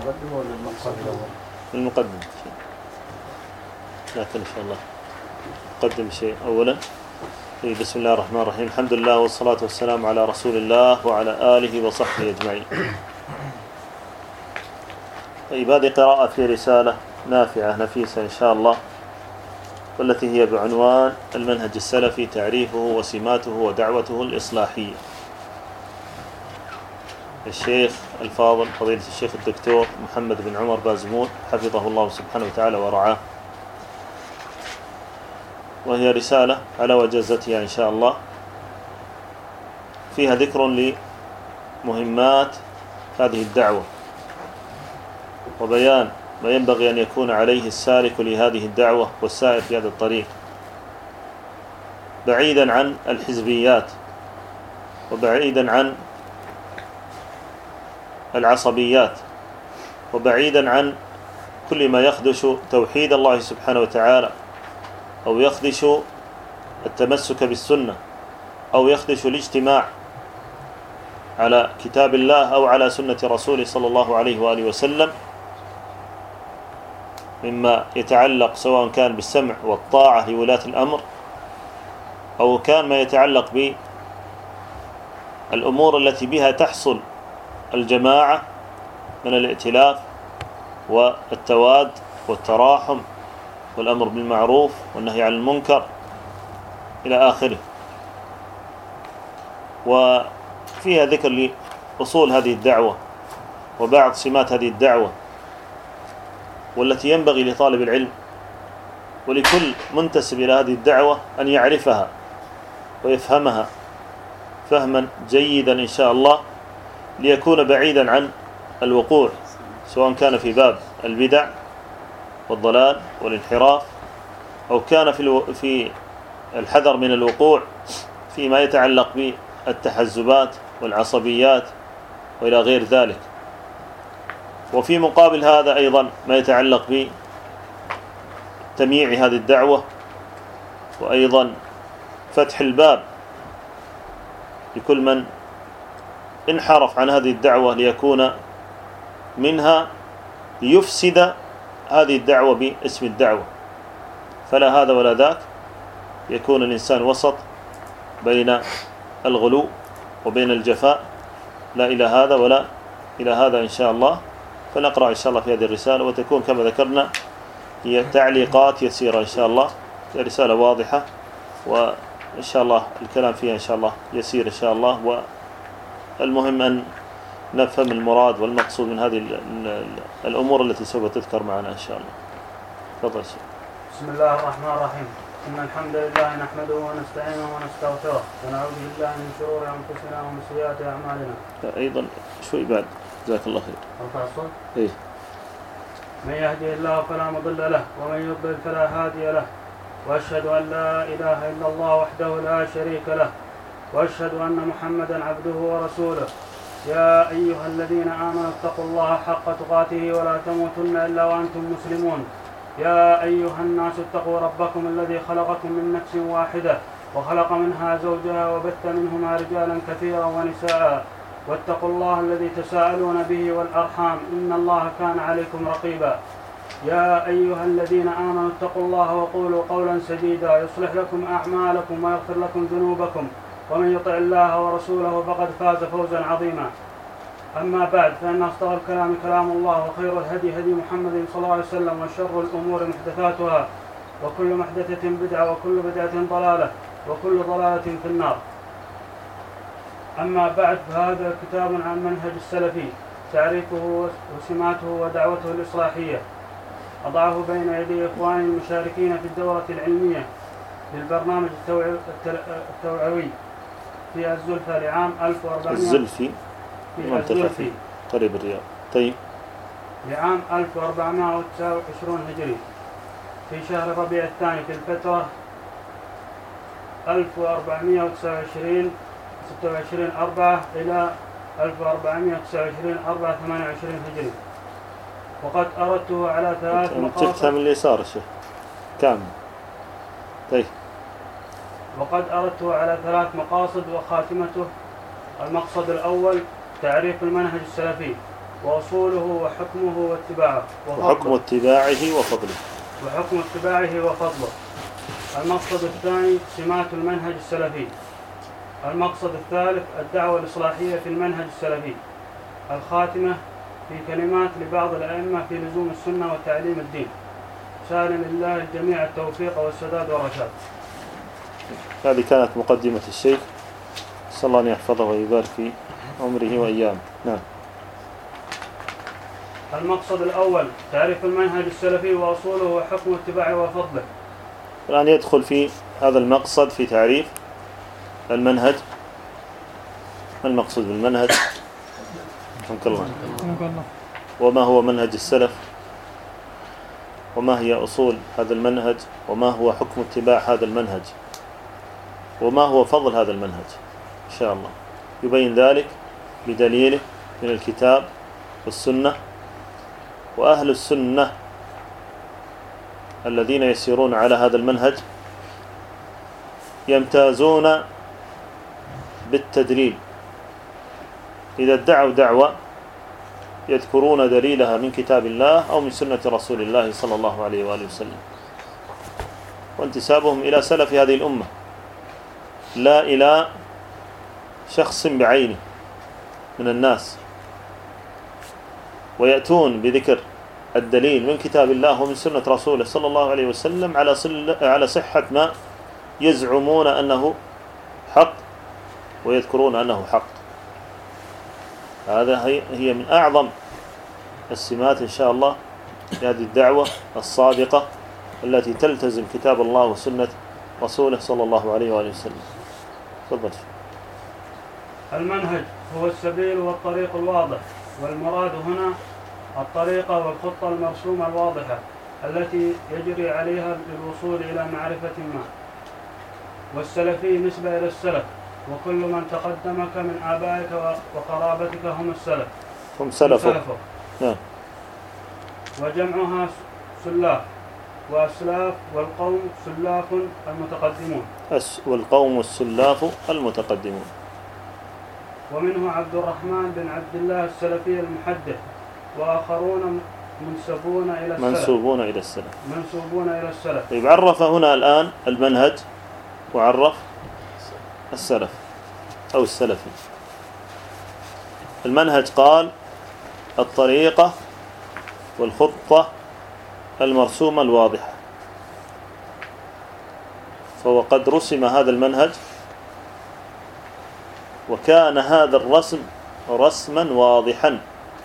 المقدمة ولا المقصد الأول؟ المقدم شيء، لكن إن شاء الله نقدم شيء أولا. بسم الله الرحمن الرحيم. الحمد لله والصلاة والسلام على رسول الله وعلى آله وصحبه أجمعين. طيب، هذه قراءة في رسالة نافعة نفيسة إن شاء الله، والتي هي بعنوان المنهج السلفي، تعريفه وسماته ودعوته الإصلاحية. الشيخ الفاضل فضيلة الشيخ الدكتور محمد بن عمر بازمون حفظه الله سبحانه وتعالى ورعاه، وهي رسالة على وجازتها إن شاء الله، فيها ذكر لمهمات هذه الدعوة وبيان ما ينبغي أن يكون عليه السالك لهذه الدعوة والسائر في هذا الطريق، بعيدا عن الحزبيات وبعيدا عن العصبيات وبعيدا عن كل ما يخدش توحيد الله سبحانه وتعالى، أو يخدش التمسك بالسنة، أو يخدش الاجتماع على كتاب الله أو على سنة رسوله صلى الله عليه وآله وسلم، مما يتعلق سواء كان بالسمع والطاعة لولاة الأمر، أو كان ما يتعلق بالأمور التي بها تحصل الجماعة من الائتلاف والتواد والتراحم والأمر بالمعروف والنهي عن المنكر إلى آخره. وفيها ذكر لأصول هذه الدعوة وبعض سمات هذه الدعوة، والتي ينبغي لطالب العلم ولكل منتسب إلى هذه الدعوة أن يعرفها ويفهمها فهما جيدا إن شاء الله، ليكون بعيدا عن الوقوع، سواء كان في باب البدع والضلال والانحراف، أو كان في الحذر من الوقوع فيما يتعلق بالتحزبات والعصبيات وإلى غير ذلك. وفي مقابل هذا أيضا ما يتعلق بتمييع هذه الدعوة، وأيضا فتح الباب لكل من انحرف عن هذه الدعوة ليكون منها ليفسد هذه الدعوة باسم الدعوة. فلا هذا ولا ذاك، يكون الإنسان وسط بين الغلو وبين الجفاء، لا إلى هذا ولا إلى هذا إن شاء الله. فنقرأ إن شاء الله في هذه الرسالة، وتكون كما ذكرنا هي تعليقات يسيرة إن شاء الله، رسالة واضحة، وإن شاء الله الكلام فيها إن شاء الله يسير إن شاء الله. والمهم أن نفهم المراد والمقصود من هذه الأمور التي سوف تذكر معنا إن شاء الله. تفضل شيخ. بسم الله الرحمن الرحيم. إن الحمد لله نحمده ونستعينه ونستغفره ونعوذ بالله من شرور أنفسنا ومن سيئات أعمالنا. أيضا شوي بعد، جزاك الله خير. أرفع الصوت؟ إيه. من يهدي الله فلا مضل له ومن يضلل فلا هادي له، وأشهد أن لا إله إلا الله وحده لا شريك له، وأشهد أن محمدا عبده ورسوله. يا أيها الذين آمنوا اتقوا الله حق تقاته ولا تموتن إلا وأنتم مسلمون. يا أيها الناس اتقوا ربكم الذي خلقكم من نفس واحدة وخلق منها زوجها وبث منهما رجالا كثيرا ونساء، واتقوا الله الذي تساءلون به والأرحام إن الله كان عليكم رقيبا. يا أيها الذين آمنوا اتقوا الله وقولوا قولا سديدا يصلح لكم أعمالكم ويغفر لكم ذنوبكم، ومن يطع الله ورسوله فقد فاز فوزا عظيما. أما بعد، فإن أصدق الكلام كلام الله، وخير الهدي هدي محمد صلى الله عليه وسلم، وشر الأمور محدثاتها، وكل محدثة بدعة، وكل بدعة ضلالة، وكل ضلالة في النار. أما بعد، فهذا كتاب عن منهج السلفي، تعريفه وسماته ودعوته الإصلاحية، أضعه بين يدي إخواني المشاركين في الدورة العلمية للبرنامج التوعوي في الزلفة لعام 1400 الزلفي في قريب الرياض. طيب، لعام 1429 هجري، في شهر ربيع الثاني في الفترة 1429 26/4 إلى 1429 4/28 هجري. وقد أردته على 3 مقاصد. تفتح من اليسار الشيخ كامل. طيب. وقد أردته على 3 مقاصد، وخاتمته: المقصد الأول تعريف المنهج السلفي، وأصوله وحكمه واتباعه وحكم اتباعه وفضله. وحكم اتباعه وفضله. المقصد الثاني سمات المنهج السلفي. المقصد الثالث الدعوة الإصلاحية في المنهج السلفي. الخاتمة في كلمات لبعض الأئمة في لزوم السنة وتعليم الدين، سائلا لله الجميع التوفيق والسداد والرشاد. هذه كانت مقدمة الشيخ، صلى الله أن يحفظه ويبارك في عمره وأيامه. نعم. المقصد الأول تعريف المنهج السلفي وأصوله وحكم اتباعه وفضله. الآن يدخل في هذا المقصد في تعريف المنهج. ما المقصود بالمنهج؟ رحمك الله. وما هو منهج السلف، وما هي أصول هذا المنهج، وما هو حكم اتباع هذا المنهج، وما هو فضل هذا المنهج إن شاء الله. يبين ذلك بدليله من الكتاب والسنة. وأهل السنة الذين يسيرون على هذا المنهج يمتازون بالتدليل. إذا ادعوا دعوة يذكرون دليلها من كتاب الله أو من سنة رسول الله صلى الله عليه وآله وسلم، وانتسابهم إلى سلف هذه الأمة لا إلى شخص بعينه من الناس. ويأتون بذكر الدليل من كتاب الله ومن سنة رسوله صلى الله عليه وسلم على صحة ما يزعمون أنه حق ويذكرون أنه حق. هذا هي من أعظم السمات إن شاء الله لهذه الدعوة الصادقة التي تلتزم كتاب الله وسنة رسوله صلى الله عليه وآله وسلم. تفضل. المنهج هو السبيل والطريق الواضح، والمراد هنا الطريقة والخطة المرسومة الواضحة التي يجري عليها للوصول إلى معرفة ما. والسلفي نسبة إلى السلف، وكل من تقدمك من آبائك وقرابتك هم سلفك. نعم. وجمعها سلاف وأسلاف، والقوم سلاف المتقدمون. والقوم السلاف المتقدمون. ومنه عبد الرحمن بن عبد الله السلفي المحدث، وآخرون منسوبون إلى السلف. طيب، عرف هنا الآن المنهج وعرف السلف أو السلفي. المنهج قال الطريقة والخطة المرسومة الواضحة، فهو قد رسم هذا المنهج، وكان هذا الرسم رسما واضحا،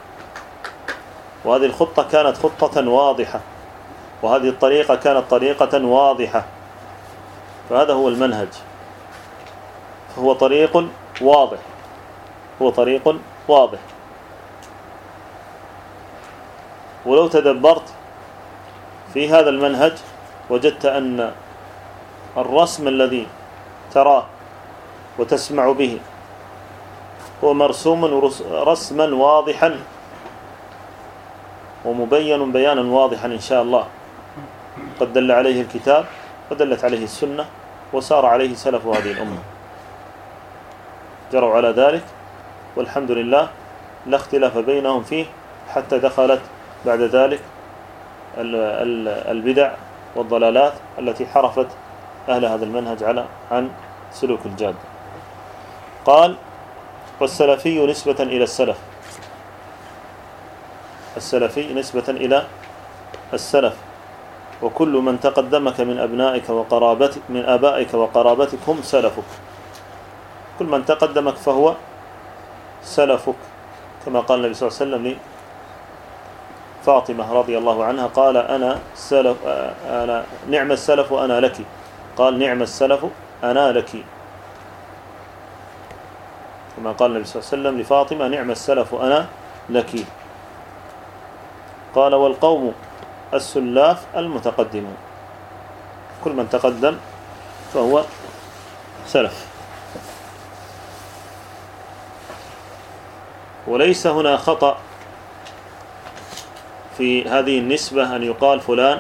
وهذه الخطة كانت خطة واضحة، وهذه الطريقة كانت طريقة واضحة. فهذا هو المنهج، فهو طريق واضح، هو طريق واضح. ولو تدبرت في هذا المنهج وجدت أن الرسم الذي تراه وتسمع به هو مرسوم رسما واضحا ومبين بيانا واضحا إن شاء الله، قد دل عليه الكتاب ودلت عليه السنة وسار عليه سلف هذه الأمة، جروا على ذلك والحمد لله لا اختلاف بينهم فيه، حتى دخلت بعد ذلك البدع والضلالات التي حرفت أهل هذا المنهج عن سلوك الجادة. قال والسلفي نسبة إلى السلف. السلفي نسبة إلى السلف، وكل من تقدمك من أبنائك وقرابتك من آبائك وقرابتك هم سلفك. كل من تقدمك فهو سلفك، كما قال النبي صلى الله عليه وسلم لفاطمة رضي الله عنها، قال أنا نعم السلف أنا لك، قال نعم السلف أنا لك، كما قال النبي صلى الله عليه وسلم لفاطمة نعم السلف أنا لك. قال والقوم السلاف المتقدمون، كل من تقدم فهو سلف. وليس هنا خطأ في هذه النسبة أن يقال فلان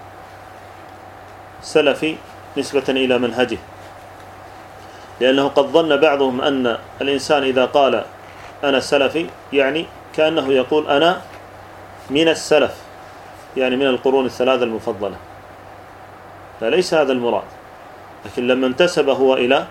سلفي نسبة إلى منهجه، لأنه قد ظن بعضهم أن الإنسان إذا قال أنا سلفي يعني كأنه يقول أنا من السلف، يعني من القرون الثلاثة المفضلة، فليس هذا المراد. لكن لما انتسب هو إلى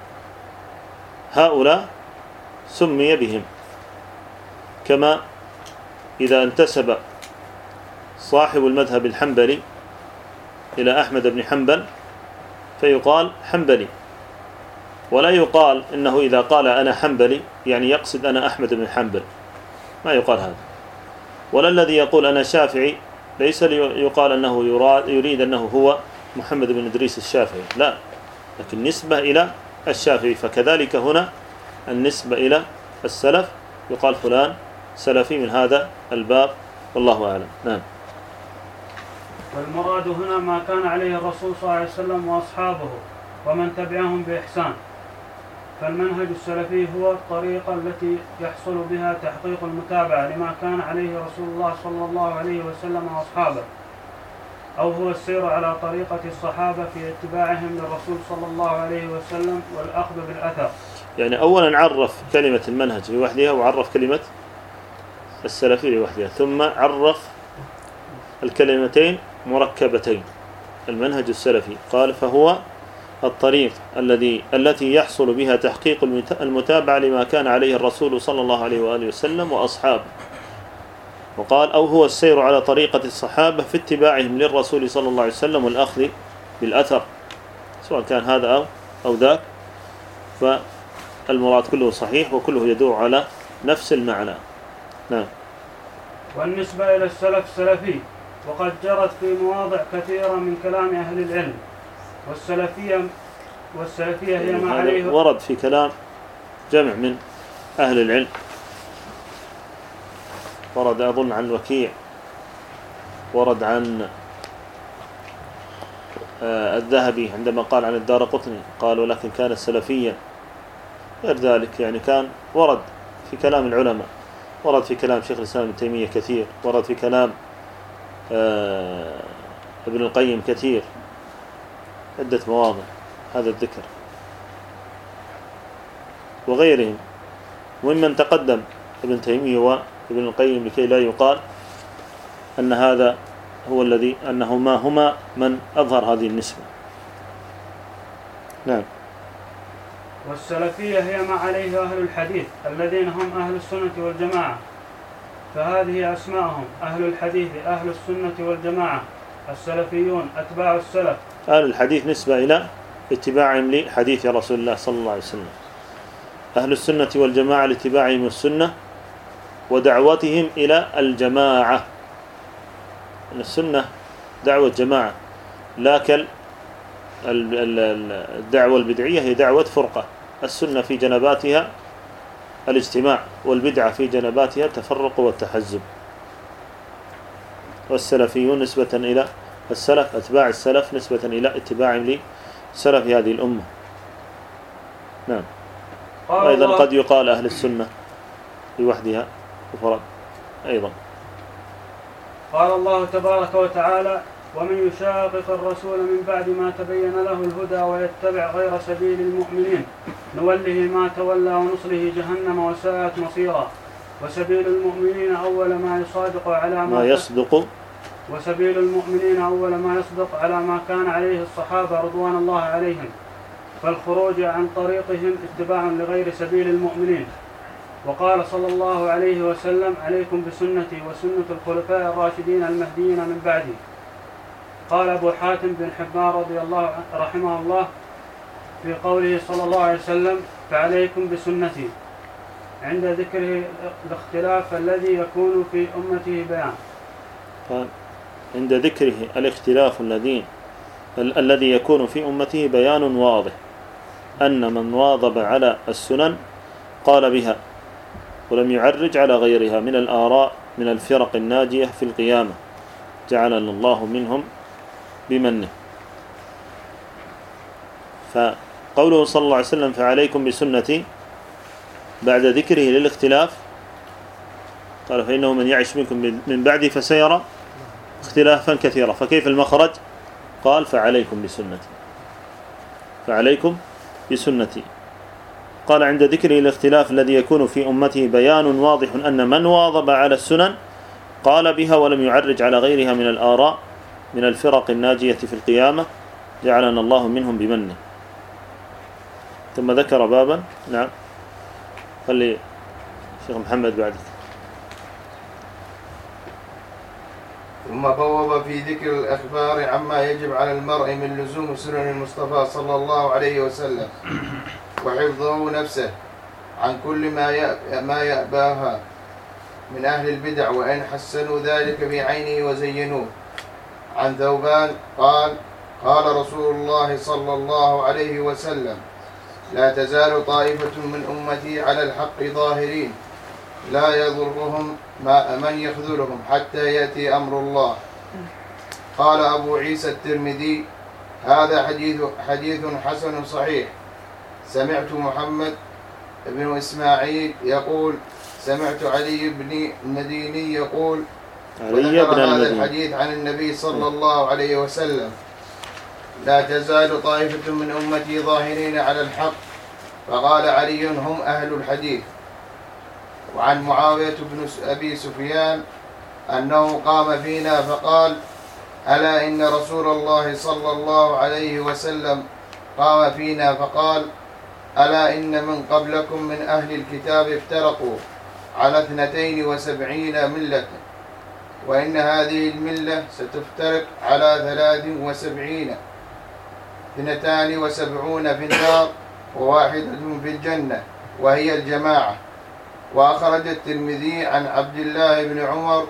هؤلاء سمي بهم، كما إذا انتسب صاحب المذهب الحنبلي إلى أحمد بن حنبل فيقال حنبلي، ولا يقال إنه إذا قال أنا حنبلي يعني يقصد أنا أحمد بن حنبل، ما يقال هذا. ولا الذي يقول أنا شافعي ليس يقال أنه يريد أنه هو محمد بن إدريس الشافعي، لا، لكن نسبة إلى الشافعي. فكذلك هنا النسبة إلى السلف يقال فلان سلفي من هذا الباب، والله أعلم. نعم. والمراد هنا ما كان عليه الرسول صلى الله عليه وسلم وأصحابه ومن تبعهم بإحسان. فالمنهج السلفي هو الطريقة التي يحصل بها تحقيق المتابعة لما كان عليه رسول الله صلى الله عليه وسلم وأصحابه، أو هو السير على طريقة الصحابة في اتباعهم للرسول صلى الله عليه وسلم والأخذ بالأثر. يعني أولا عرف كلمة المنهج لوحدها، وعرف كلمة السلفي لوحدها، ثم عرف الكلمتين مركبتين، المنهج السلفي، قال فهو الطريق التي يحصل بها تحقيق المتابعة لما كان عليه الرسول صلى الله عليه وآله وسلم وأصحابه. وقال أو هو السير على طريقة الصحابة في اتباعهم للرسول صلى الله عليه وسلم والأخذ بالأثر، سواء كان هذا أو ذاك، فالمراد كله صحيح وكله يدور على نفس المعنى. نعم. والنسبة إلى السلف سلفي، وقد جرت في مواضع كثيرة من كلام أهل العلم. والسلفية هي ما عليه، ورد في كلام جمع من أهل العلم، ورد أظن عن وكيع، ورد عن الذهبي عندما قال عن الدارقطني قال ولكن كان سلفيا، غير ذلك يعني كان ورد في كلام العلماء، ورد في كلام شيخ الإسلام ابن تيمية كثير، ورد في كلام ابن القيم كثير، عدة مواضع هذا الذكر، وغيرهم وممن تقدم ابن تيمية وابن القيم، لكي لا يقال أن هذا هو الذي أنهما هما من أظهر هذه النسبة. نعم. والسلفية هي ما عليه أهل الحديث الذين هم أهل السنة والجماعة، فهذه أسماءهم: أهل الحديث أهل السنة والجماعة، السلفيون أتباع السلف. أهل الحديث نسبة إلى اتباعهم لحديث رسول الله صلى الله عليه وسلم، أهل السنة والجماعة لاتباعهم السنة ودعوتهم إلى الجماعة. السنة دعوة جماعة، لكن الدعوة البدعية هي دعوة فرقة. السنة في جنباتها الاجتماع، والبدعة في جنباتها التفرق والتحزب. والسلفيون نسبة إلى السلف، أتباع السلف نسبة إلى اتباعهم لسلف هذه الأمة. نعم. وأيضا قد يقال أهل السنة لوحدها وفرد أيضا. قال الله تبارك وتعالى: ومن يشاقق الرسول من بعد ما تبين له الهدى ويتبع غير سبيل المؤمنين نوله ما تولى ونصله جهنم وساءت مصيرا. وسبيل المؤمنين أول ما يصادق على ما يصدق وسبيل المؤمنين أول ما يصدق على ما كان عليه الصحابة رضوان الله عليهم، فالخروج عن طريقهم اتباع لغير سبيل المؤمنين. وقال صلى الله عليه وسلم: عليكم بسنتي وسنة الخلفاء الراشدين المهديين من بعدي. قال أبو حاتم بن حبان رضي الله رحمه الله في قوله صلى الله عليه وسلم: فعليكم بسنتي، عند ذكره الاختلاف الذي يكون في أمته بيان. عند ذكره الاختلاف الذي يكون في أمته بيان واضح أن من واظب على السنن قال بها ولم يعرج على غيرها من الآراء من الفرق الناجية في القيامة، جعلنا الله منهم بمنه. فقوله صلى الله عليه وسلم: فعليكم بسنتي، بعد ذكره للاختلاف قال: فإنه من يعش منكم من بعدي فسيرى اختلافا كثيرا. فكيف المخرج؟ قال: فعليكم بسنتي، فعليكم بسنتي. قال عند ذكره الاختلاف الذي يكون في أمته بيان واضح أن من واظب على السنن قال بها ولم يعرج على غيرها من الآراء من الفرق الناجية في القيامة جعلنا الله منهم بمنه. ثم ذكر بابا. نعم خلي شيخ محمد بعدك. ثم بوب في ذكر الأخبار عما يجب على المرء من لزوم سنن المصطفى صلى الله عليه وسلم وحفظه نفسه عن كل ما يأباها من أهل البدع وإن حسنوا ذلك بعينه وزينوه. عن ثوبان قال قال رسول الله صلى الله عليه وسلم لا تزال طائفة من أمتي على الحق ظاهرين لا يضرهم من يخذلهم حتى يأتي أمر الله. قال أبو عيسى الترمذي هذا حديث حسن صحيح. سمعت محمد بن إسماعيل يقول سمعت علي بن المديني يقول وذكر هذا الحديث عن النبي صلى الله عليه وسلم لا تزال طائفة من أمتي ظاهرين على الحق فقال علي هم أهل الحديث. وعن معاوية بن أبي سفيان أنه قام فينا فقال ألا إن رسول الله صلى الله عليه وسلم قام فينا فقال ألا إن من قبلكم من أهل الكتاب افترقوا على 72 ملة وإن هذه الملة ستفترق على 72 في النار وواحدة في الجنة وهي الجماعة. وأخرج الترمذي عن عبد الله بن عمر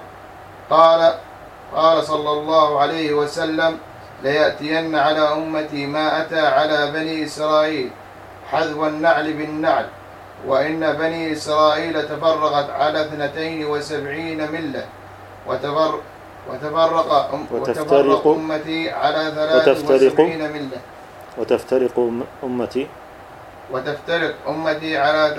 قال صلى الله عليه وسلم ليأتين على أمتي ما أتى على بني إسرائيل حذو النعل بالنعل وإن بني إسرائيل تفرقت على 72 ملة وتفرق أمتي على 73 ملة وتفترق أمتي على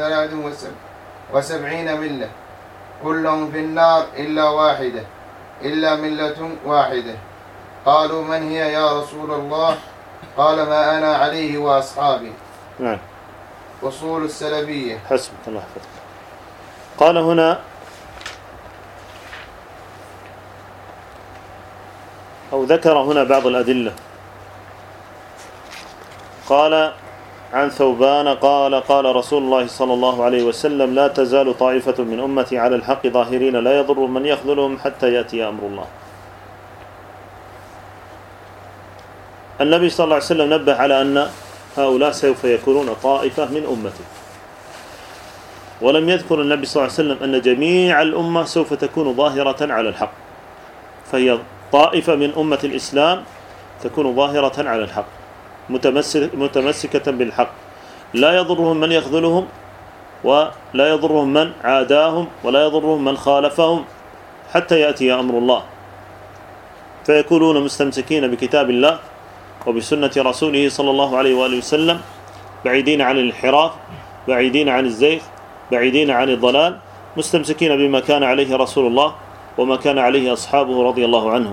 73 ملة كلهم في النار إلا ملة واحدة. قالوا من هي يا رسول الله؟ قال ما أنا عليه وأصحابي. نعم. أصول السلفية. حسبك الله يحفظك. قال هنا أو ذكر هنا بعض الأدلة. قال عن ثوبان قال رسول الله صلى الله عليه وسلم لا تزال طائفة من أمتي على الحق ظاهرين لا يضر من يخذلهم حتى يأتي أمر الله. النبي صلى الله عليه وسلم نبه على أن هؤلاء سوف يكونون طائفة من أمته ولم يذكر النبي صلى الله عليه وسلم أن جميع الأمة سوف تكون ظاهرة على الحق فهي طائفة من أمة الإسلام تكون ظاهرة على الحق متمسكة بالحق لا يضرهم من يخذلهم ولا يضرهم من عاداهم ولا يضرهم من خالفهم حتى يأتي أمر الله فيكونون مستمسكين بكتاب الله وبسنة رسوله صلى الله عليه وآله وسلم بعيدين عن الانحراف بعيدين عن الزيغ بعيدين عن الضلال مستمسكين بما كان عليه رسول الله وما كان عليه أصحابه رضي الله عنهم.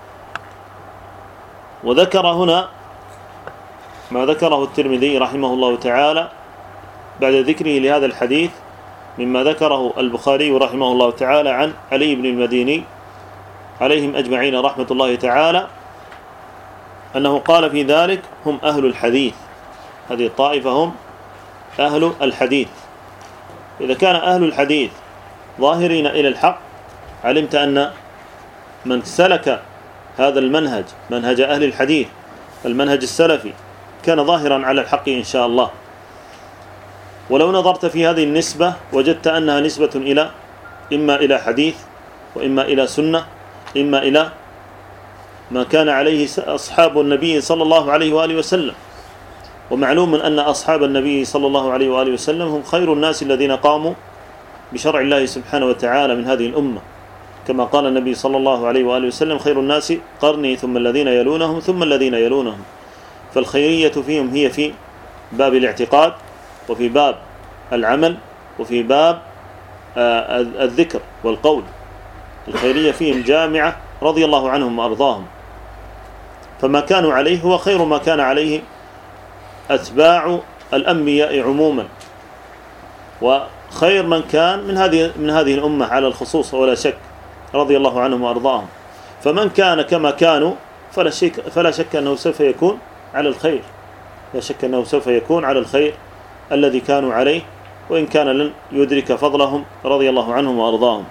وذكر هنا ما ذكره الترمذي رحمه الله تعالى بعد ذكره لهذا الحديث مما ذكره البخاري رحمه الله تعالى عن علي بن المديني عليهم أجمعين رحمة الله تعالى أنه قال في ذلك هم أهل الحديث هذه الطائفة هم أهل الحديث. إذا كان أهل الحديث ظاهرين إلى الحق علمت أن من سلك هذا المنهج منهج أهل الحديث المنهج السلفي كان ظاهرا على الحق إن شاء الله. ولو نظرت في هذه النسبة وجدت أنها نسبة إما إلى حديث وإما إلى سنة إما إلى ما كان عليه أصحاب النبي صلى الله عليه وآله وسلم. ومعلوم أن أصحاب النبي صلى الله عليه وآله وسلم هم خير الناس الذين قاموا بشرع الله سبحانه وتعالى من هذه الأمة كما قال النبي صلى الله عليه وآله وسلم خير الناس قرني ثم الذين يلونهم ثم الذين يلونهم. فالخيرية فيهم هي في باب الاعتقاد وفي باب العمل وفي باب الذكر والقول. الخيرية فيهم جامعة رضي الله عنهم وأرضاهم. فما كانوا عليه هو خير ما كان عليه أتباع الأنبياء عموما وخير من كان من هذه الأمة على الخصوص ولا شك، رضي الله عنهم وأرضاهم. فمن كان كما كانوا فلا شك أنه سوف يكون على الخير، لا شك أنه سوف يكون على الخير الذي كانوا عليه، وإن كان لن يدرك فضلهم رضي الله عنهم وأرضاهم.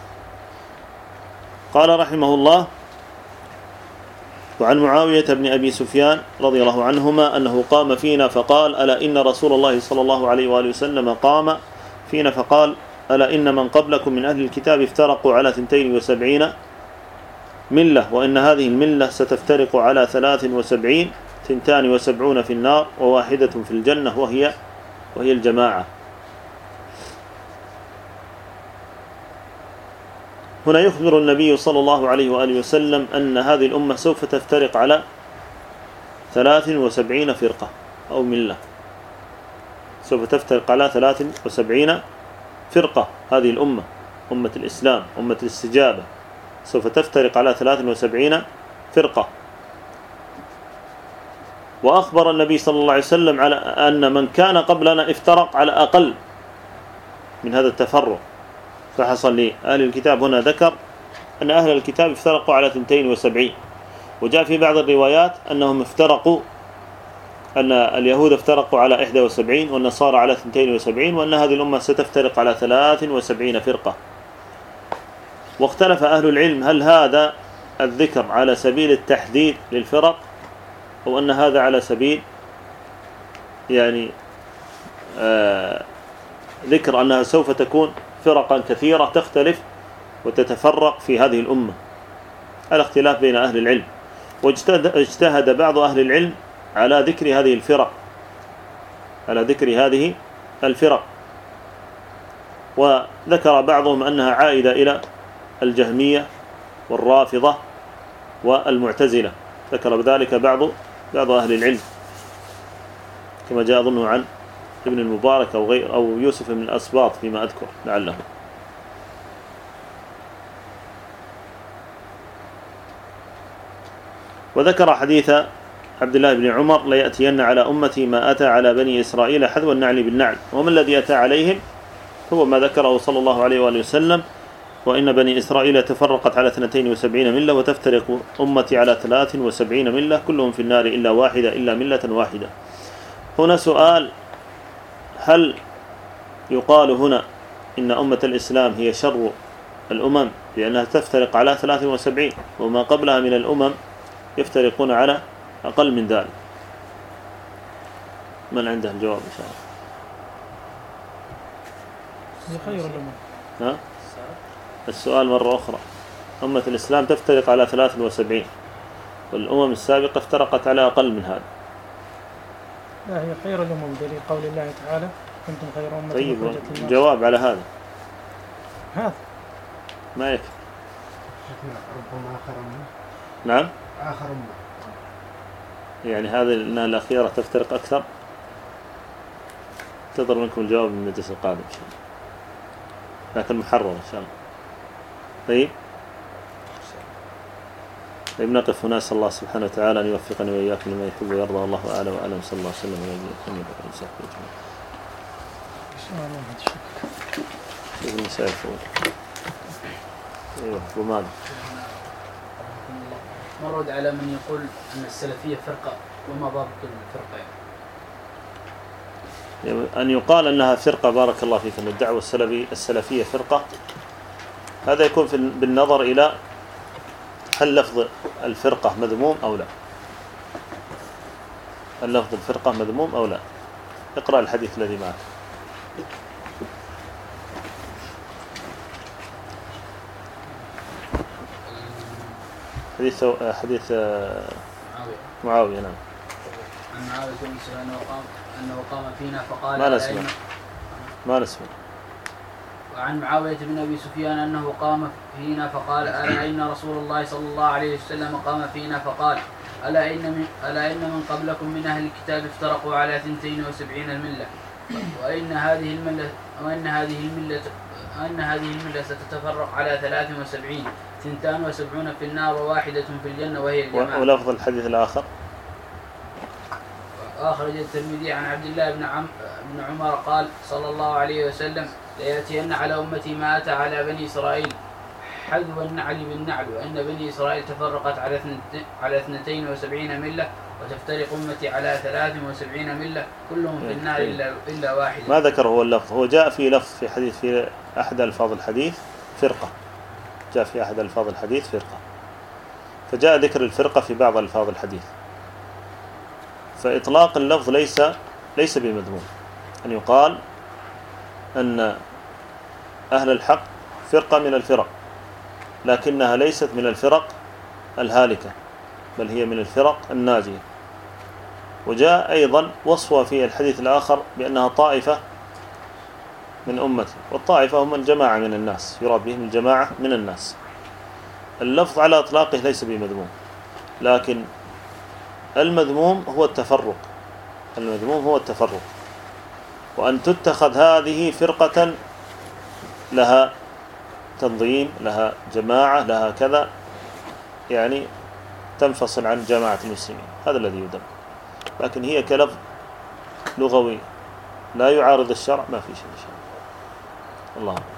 قال رحمه الله: وعن معاوية بن أبي سفيان رضي الله عنهما أنه قام فينا فقال: ألا إن رسول الله صلى الله عليه وآله وسلم قام فينا فقال: ألا إن من قبلكم من أهل الكتاب افترقوا على 72 ملة، وإن هذه الملة ستفترق على 73، 72 في النار وواحدة في الجنة وهي الجماعة. هنا يخبر النبي صلى الله عليه وآله وسلم أن هذه الأمة سوف تفترق على 73 فرقة أو ملة، سوف تفترق على 73 فرقة. هذه الأمة، أمة الإسلام، أمة الاستجابة، سوف تفترق على 73 فرقة. وأخبر النبي صلى الله عليه وسلم على أن من كان قبلنا افترق على أقل من هذا التفرق. فحصل لأهل الكتاب هنا ذكر أن أهل الكتاب افترقوا على 72، وجاء في بعض الروايات أنهم افترقوا، أن اليهود افترقوا على 71 والنصارى على 72، وأن هذه الأمة ستفترق على 73 فرقة. واختلف أهل العلم هل هذا الذكر على سبيل التحديد للفرق، أو أن هذا على سبيل يعني ذكر أنها سوف تكون فرقا كثيرة تختلف وتتفرق في هذه الأمة. الاختلاف بين أهل العلم، واجتهد بعض أهل العلم على ذكر هذه الفرق، وذكر بعضهم أنها عائدة إلى الجهمية والرافضة والمعتزلة، ذكر بذلك بعض أهل العلم، كما جاء أظنه عن ابن المبارك أو يوسف من الأسباط فيما أذكر لعله. وذكر حديث عبد الله بن عمر: ليأتين على أمتي ما أتى على بني إسرائيل حذو النعل بالنعل. وما الذي أتى عليهم؟ هو ما ذكره صلى الله عليه وآله وسلم: وإن بني إسرائيل تفرقت على 72 ملة، وتفترق أمتي على 73 ملة، كلهم في النار إلا واحدة، إلا ملة واحدة. هنا سؤال: هل يقال هنا إن أمة الإسلام هي شر الأمم لأنها تفترق على 73، وما قبلها من الأمم يفترقون على أقل من ذلك؟ من عنده الجواب إن شاء الله؟ خير الأمم. ها؟ السؤال مرة أخرى: أمة الإسلام تفترق على 73، والأمم السابقة افترقت على أقل من هذا. لا، هي خير الأمم دليل قول الله تعالى: كنتم خير أمة. طيب، جواب على هذا ما يكفي. ربما آخر أمة. نعم، آخر أمة. يعني هذه إنها الأخيرة تفترق أكثر. انتظر منكم الجواب من المجلس القادم إن شاء الله، لكن محرر إن شاء الله. طيب نقف هنا. نسأل الله سبحانه وتعالى أن يوفقني وإياكم لما يحب ويرضى. الله أعلم وأعلم. صلى الله عليه وسلم على محمد وعلى آله وصحبه أجمعين. أيوه، وماذا؟ مرد على من يقول أن السلفية فرقة، وما ضابط الفرقة؟ يعني أن يقال أنها فرقة، بارك الله فيكم، الدعوة السلفية فرقة، هذا يكون بالنظر إلى هل لفظ الفرقة مذموم أو لا. هل لفظ الفرقة مذموم أو لا؟ اقرأ الحديث الذي معك. حديث معاوية. نعم. عن معاوية بن سفيان أنه قام فينا فقال: ما نسمع. وعن معاوية بن أبي سفيان أنه قام فينا فقال: ألا إن رسول الله صلى الله عليه وسلم قام فينا فقال: ألا إن من قبلكم من أهل الكتاب افترقوا على 72 ملة، وإن هذه الملة ستتفرق على 73، 72 في النار وواحدة في الجنة وهي الجماعة. ولفظ الحديث الآخر: وأخرج الترمذي عن عبد الله بن عمر قال صلى الله عليه وسلم: ليأتين على أمتي ما أتى على بني إسرائيل حذو النعل بالنعل، وإن بني إسرائيل تفرقت على 72 ملة، وتفترق أمتي على 73 ملة، كلهم في النار إلا واحدة. ما ذكر هو اللفظ، هو جاء في لفظ في حديث في أحد ألفاظ الحديث فرقة، جاء في أحد ألفاظ الحديث فرقة، فجاء ذكر الفرقة في بعض ألفاظ الحديث. فإطلاق اللفظ ليس بمذموم، أن يقال أن أهل الحق فرقة من الفرق، لكنها ليست من الفرق الهالكة، بل هي من الفرق الناجية. وجاء أيضا وصفها في الحديث الآخر بأنها طائفة من أمتي، والطائفة هم الجماعة من الناس، يراد بهم الجماعة من الناس. اللفظ على إطلاقه ليس بمذموم، لكن المذموم هو التفرق، المذموم هو التفرق، وأن تتخذ هذه فرقة لها تنظيم، لها جماعة، لها كذا، يعني تنفصل عن جماعة المسلمين، هذا الذي يذم. لكن هي كلفظ لغوي لا يعارض الشرع، ما في شيء إن شاء الله. الله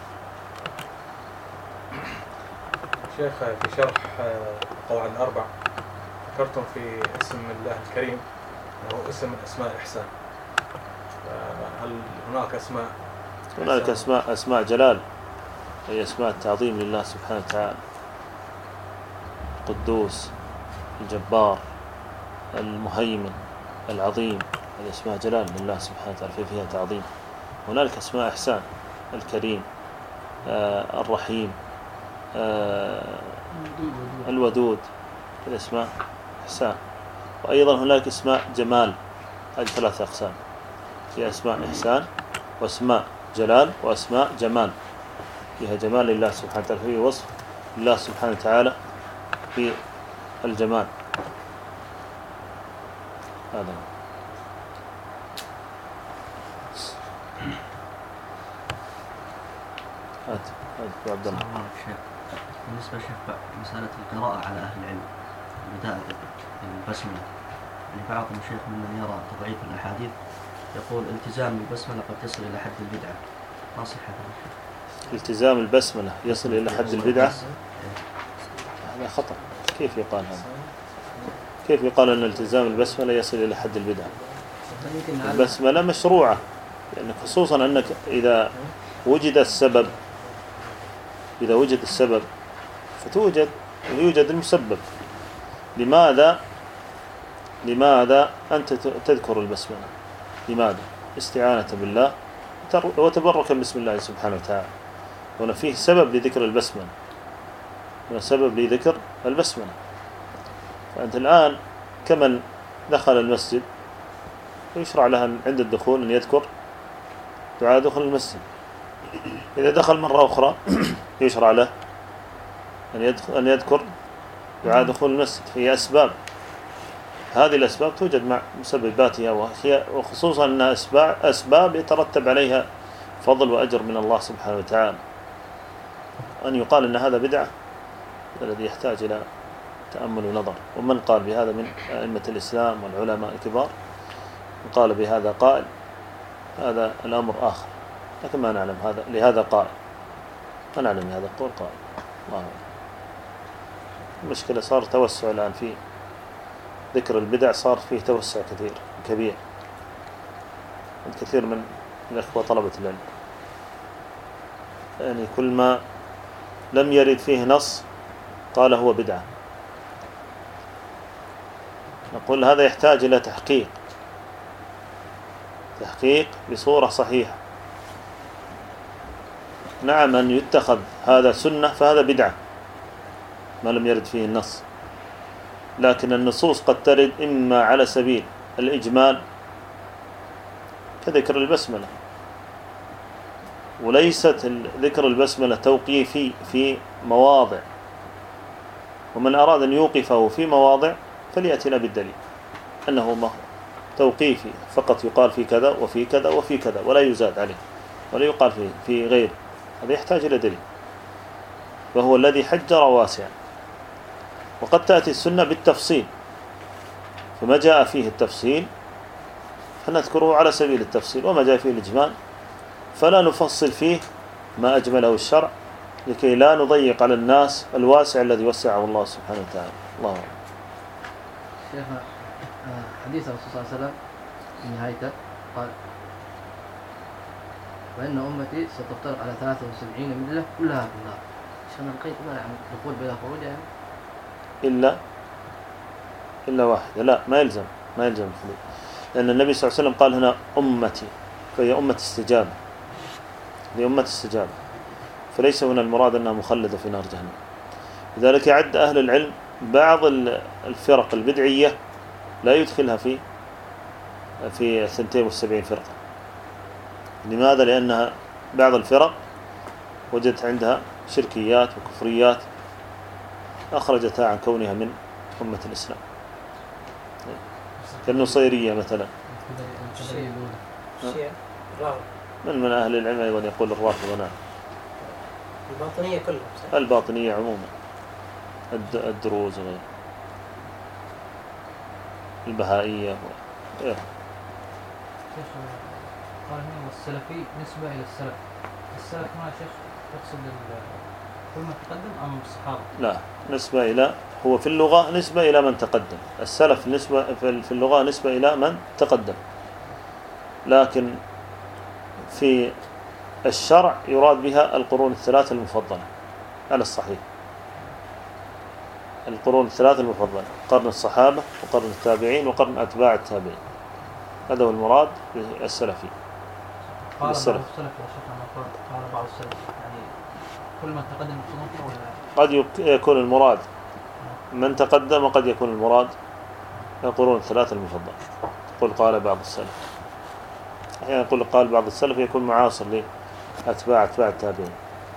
شيخ، في شرح قواعد الأربع ذكرتم في اسم الله الكريم أنه اسم من أسماء الإحسان، هل هناك أسماء؟ هناك أسماء جلال، هي أسماء التعظيم لله سبحانه وتعالى: القدوس، الجبار، المهيمن، العظيم، هذه أسماء جلال لله سبحانه وتعالى فيها تعظيم. هناك أسماء إحسان: الكريم، الرحيم، الودود، هذه أسماء إحسان. وأيضا هناك أسماء جمال، هذه 3 أقسام: في أسماء إحسان، وأسماء جلال، وأسماء جمال، فيها جمال لله سبحانه وتعالى، فيه وصف لله سبحانه وتعالى في الجمال. هذا هات عبد الله. بالنسبة لشيخ مسألة القراءة على أهل العلم بداية البسملة، يعني بعض الشيخ ممن يرى تضعيف الأحاديث يقول التزام البسملة قد تصل إلى حد البدعة، ما صح هذا؟ التزام البسملة يصل إلى حد البدعة؟ هذا خطأ. كيف يقال هذا؟ كيف يقال أن التزام البسملة يصل إلى حد البدعة؟ البسملة مشروعة، يعني خصوصا أنك إذا وجد السبب يوجد المسبب. لماذا أنت تذكر البسملة؟ لماذا؟ استعانة بالله وتبركا بسم الله سبحانه وتعالى. هنا فيه سبب لذكر البسملة، هنا سبب لذكر البسملة. فأنت الآن كمن دخل المسجد يشرع له عند الدخول أن يذكر دعاء دخول المسجد. إذا دخل مرة أخرى يشرع له أن يذكر دعاء دخول المسجد. هي أسباب، هذه الأسباب توجد مع مسبباتها، وخصوصا أنها أسباب يترتب عليها فضل وأجر من الله سبحانه وتعالى. أن يقال أن هذا بدعة الذي يحتاج إلى تأمل ونظر. ومن قال بهذا من أئمة الإسلام والعلماء الكبار، قال بهذا قائل، هذا الأمر آخر، لكن ما نعلم هذا لهذا قائل، ما نعلم هذا القول قائل. الله المشكلة صار توسع الآن في ذكر البدع، صار فيه توسع كبير عند كثير من الأخوة طلبة العلم. يعني كل ما لم يرد فيه نص قال هو بدعة. نقول هذا يحتاج إلى تحقيق بصورة صحيحة. نعم أن يتخذ هذا سنة فهذا بدعة ما لم يرد فيه النص، لكن النصوص قد ترد إما على سبيل الإجمال كذكر البسملة، وليست ذكر البسملة توقيفي في مواضع، ومن أراد أن يوقفه في مواضع فليأتنا بالدليل أنه توقيفي فقط، يقال في كذا وفي كذا وفي كذا ولا يزاد عليه ولا يقال في غير هذا، يحتاج إلى دليل. وهو الذي حجر واسعا. وقد تأتي السنة بالتفصيل، فما جاء فيه التفصيل فنذكره على سبيل التفصيل، وما جاء فيه الإجمال فلا نفصل فيه ما أجمله الشرع لكي لا نضيق على الناس الواسع الذي وسعه الله سبحانه وتعالى. الله أعلم. شيخنا حديث الرسول صلى الله عليه وسلم في نهايته قال: وإن أمتي ستفترق على 73 ملة كلها في النار. شيخنا القيد ما يعني دخول بلا خروج يعني؟ إلا واحدة. لا، ما يلزم الخروج، لأن النبي صلى الله عليه وسلم قال هنا أمتي، فهي أمة استجابة، لأمة استجابة، فليس هنا المراد أنها مخلدة في نار جهنم. لذلك يعد أهل العلم بعض الفرق البدعية لا يدخلها في 72 فرقة. لماذا؟ لأنها بعض الفرق وجدت عندها شركيات وكفريات أخرجتها عن كونها من أمة الإسلام، كالنصيرية مثلا. من أهل العلم أيضا يقول الرافضة. نعم، الباطنية كلها. الباطنية عموما، الدروز وغيره، البهائية وغيره. قال هنا والسلفي نسبة إلى السلف. السلف هنا شيخ يقصد كل ما تقدم أم الصحابة؟ لا، نسبة إلى، هو في اللغة نسبة إلى من تقدم. السلف نسبة في اللغة نسبة إلى من تقدم، لكن في الشرع يراد بها القرون الثلاثة المفضلة على الصحيح. القرون الثلاثة المفضلة: قرن الصحابة وقرن التابعين وقرن أتباع التابعين. هذا هو المراد بالسلفي. قال بعض السلف قال بعض السلف يعني كل من تقدم ولا قد يكون المراد من تقدم، وقد يكون المراد القرون الثلاثة المفضلة. يقول قال بعض السلف، أحيانا يقول قال بعض السلف يكون معاصر لأتباع التابعين.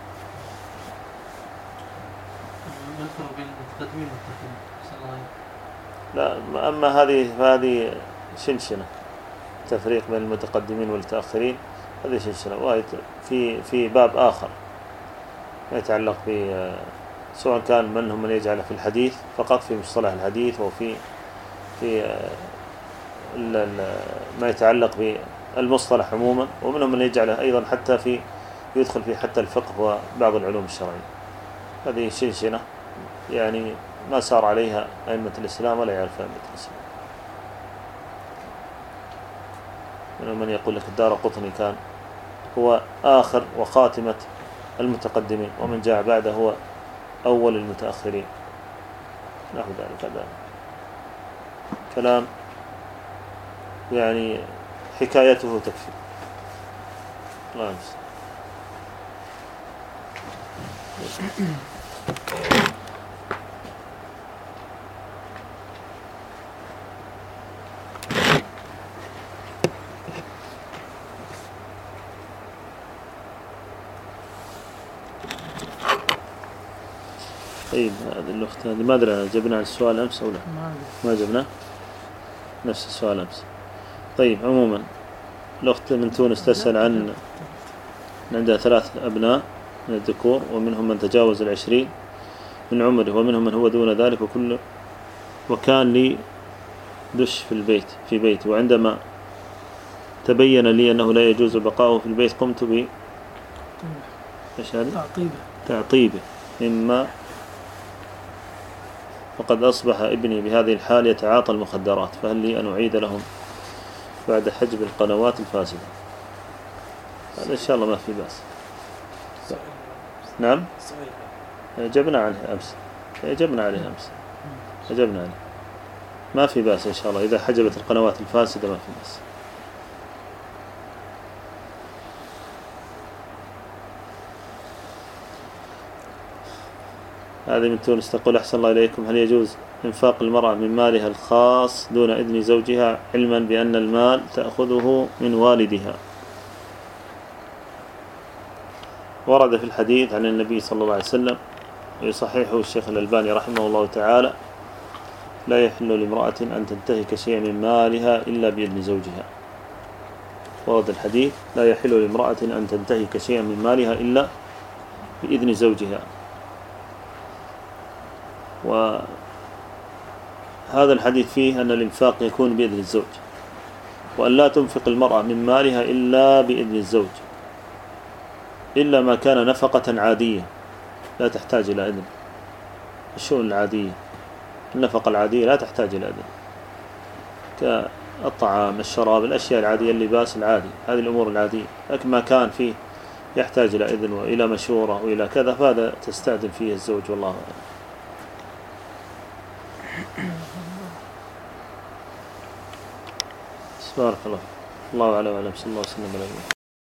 ما الفرق بين المتقدمين والمتأخرين؟ لا، أما هذه شنشنة، تفريق بين المتقدمين والمتأخرين، هذه شنشنة، وهي في باب آخر يتعلق ب سواء كان منهم من يجعل في الحديث فقط، في مصطلح الحديث، وفي ما يتعلق بالمصطلح عموما، ومنهم من يجعله أيضا حتى يدخل فيه حتى الفقه وبعض العلوم الشرعية. هذه شنشنة يعني ما سار عليها أئمة الإسلام ولا يعرف أئمة الإسلام. منهم من يقول لك الدارقطني كان هو آخر وخاتمة المتقدمين، ومن جاء بعده هو أول المتأخرين، نحو ذلك. هذا كلام يعني حكايته تكفي. الله يمسك. طيب، هذه الأخت هذه ما أدري جبنا السؤال أمس أو لا؟ ما جبنا نفس السؤال أمس. طيب، عموما الأخت من تونس تسأل عن عندها 3 أبناء من الذكور، ومنهم من تجاوز 20 من عمره، ومنهم من هو دون ذلك، وكان لي دش في بيتي، وعندما تبين لي أنه لا يجوز بقاؤه في البيت قمت تعطيبه مما وقد أصبح ابني بهذه الحال يتعاطى المخدرات، فهل لي أن أعيد لهم بعد حجب القنوات الفاسدة؟ هذا إن شاء الله ما في بأس. نعم، أجبنا عليه أمس. ما في بأس إن شاء الله، إذا حجبت القنوات الفاسدة ما في بأس. هذه من تونس تقول: أحسن الله إليكم، هل يجوز إنفاق المرأة من مالها الخاص دون إذن زوجها، علما بأن المال تأخذه من والدها؟ ورد في الحديث عن النبي صلى الله عليه وسلم، ويصححه الشيخ الألباني رحمه الله تعالى: لا يحل لامرأة أن تنتهك شيئا من مالها إلا بإذن زوجها. ورد الحديث: لا يحل لامرأة أن تنتهك شيئا من مالها إلا بإذن زوجها. وهذا الحديث فيه أن الإنفاق يكون بإذن الزوج، وأن لا تنفق المرأة من مالها إلا بإذن الزوج، إلا ما كان نفقة عادية لا تحتاج إلى إذن. الشؤون العادية، النفقة العادية لا تحتاج إلى إذن، كالطعام، الشراب، الأشياء العادية، اللباس العادي، هذه الأمور العادية. لكن ما كان فيه يحتاج إلى إذن وإلى مشورة وإلى كذا فهذا تستأذن فيه الزوج، والله أعلم. بارك الله. الله أعلم، صلى الله وسلم على نبينا.